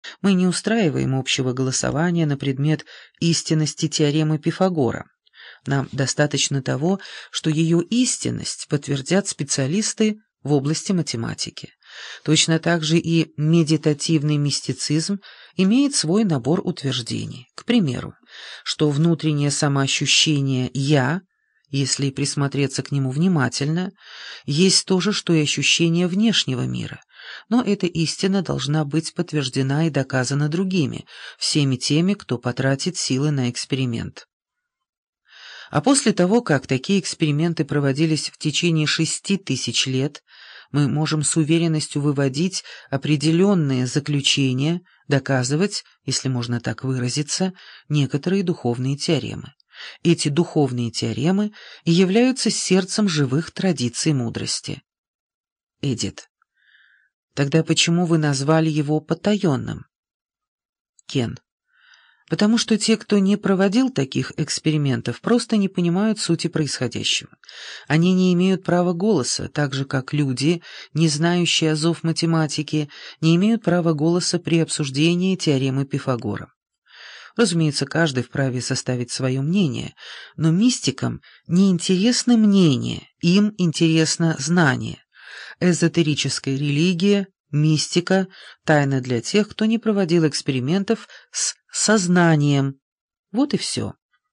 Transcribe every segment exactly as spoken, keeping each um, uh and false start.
Мы не устраиваем общего голосования на предмет истинности теоремы Пифагора. Нам достаточно того, что ее истинность подтвердят специалисты в области математики. Точно так же и медитативный мистицизм имеет свой набор утверждений. К примеру, что внутреннее самоощущение «я», если присмотреться к нему внимательно, есть то же, что и ощущение внешнего мира, но эта истина должна быть подтверждена и доказана другими, всеми теми, кто потратит силы на эксперимент. А после того, как такие эксперименты проводились в течение шести тысяч лет, мы можем с уверенностью выводить определенные заключения, доказывать, если можно так выразиться, некоторые духовные теоремы. Эти духовные теоремы и являются сердцем живых традиций мудрости. Эдит. Тогда почему вы назвали его потаенным? Кен. Потому что те, кто не проводил таких экспериментов, просто не понимают сути происходящего. Они не имеют права голоса, так же как люди, не знающие азов математики, не имеют права голоса при обсуждении теоремы Пифагора. Разумеется, каждый вправе составить свое мнение, но мистикам не интересно мнение, им интересно знание. Эзотерическая религия, мистика – тайна для тех, кто не проводил экспериментов с сознанием. Вот и все.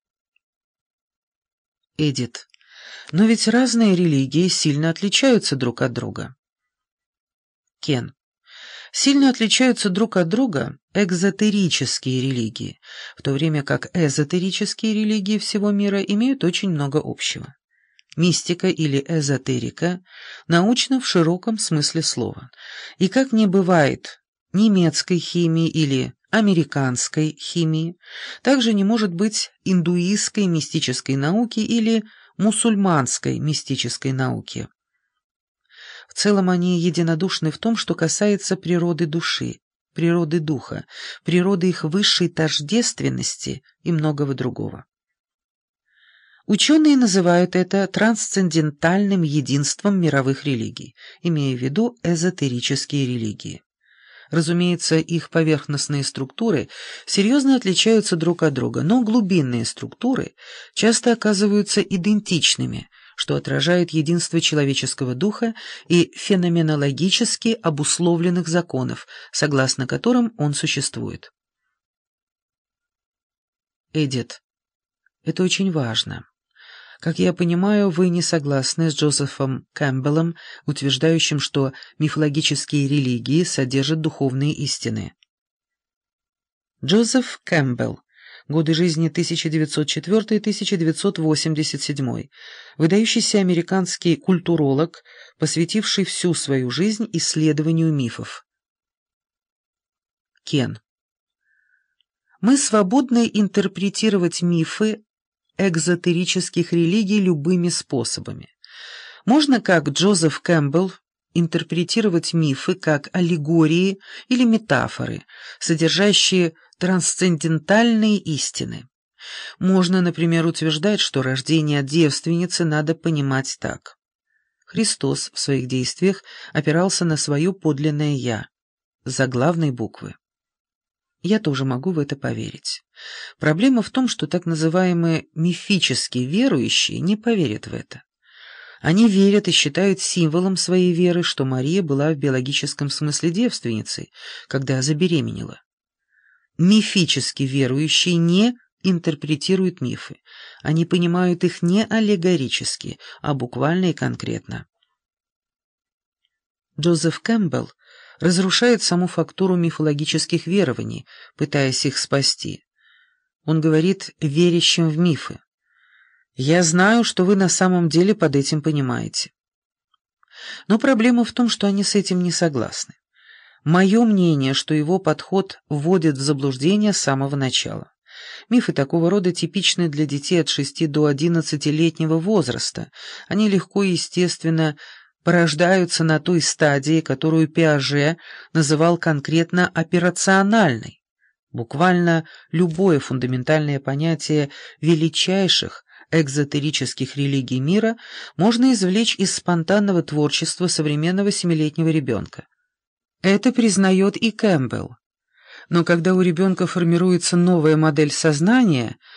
Эдит. Но ведь разные религии сильно отличаются друг от друга. Кен. Сильно отличаются друг от друга экзотерические религии, в то время как эзотерические религии всего мира имеют очень много общего. Мистика или эзотерика научна в широком смысле слова, и как не бывает немецкой химии или американской химии, также не может быть индуистской мистической науки или мусульманской мистической науки. В целом они единодушны в том, что касается природы души, природы духа, природы их высшей тождественности и многого другого. Ученые называют это трансцендентальным единством мировых религий, имея в виду эзотерические религии. Разумеется, их поверхностные структуры серьезно отличаются друг от друга, но глубинные структуры часто оказываются идентичными, что отражает единство человеческого духа и феноменологически обусловленных законов, согласно которым он существует. Эдит. Это очень важно. Как я понимаю, вы не согласны с Джозефом Кэмпбеллом, утверждающим, что мифологические религии содержат духовные истины. Джозеф Кэмпбелл. Годы жизни тысяча девятьсот четвёртый — тысяча девятьсот восемьдесят седьмой. Выдающийся американский культуролог, посвятивший всю свою жизнь исследованию мифов. Кен. Мы свободны интерпретировать мифы экзотерических религий любыми способами. Можно, как Джозеф Кэмпбелл, интерпретировать мифы как аллегории или метафоры, содержащие трансцендентальные истины. Можно, например, утверждать, что рождение девственницы надо понимать так. Христос в своих действиях опирался на свое подлинное «я», заглавной буквы. Я тоже могу в это поверить. Проблема в том, что так называемые мифические верующие не поверят в это. Они верят и считают символом своей веры, что Мария была в биологическом смысле девственницей, когда забеременела. Мифически верующие не интерпретируют мифы. Они понимают их не аллегорически, а буквально и конкретно. Джозеф Кэмпбелл разрушает саму фактуру мифологических верований, пытаясь их спасти. Он говорит верящим в мифы: «Я знаю, что вы на самом деле под этим понимаете». Но проблема в том, что они с этим не согласны. Мое мнение, что его подход вводит в заблуждение с самого начала. Мифы такого рода типичны для детей от шести до одиннадцатилетнего возраста. Они легко и естественно порождаются на той стадии, которую Пиаже называл конкретно операциональной. Буквально любое фундаментальное понятие величайших экзотерических религий мира можно извлечь из спонтанного творчества современного семилетнего ребенка. Это признает и Кэмпбелл. Но когда у ребенка формируется новая модель сознания,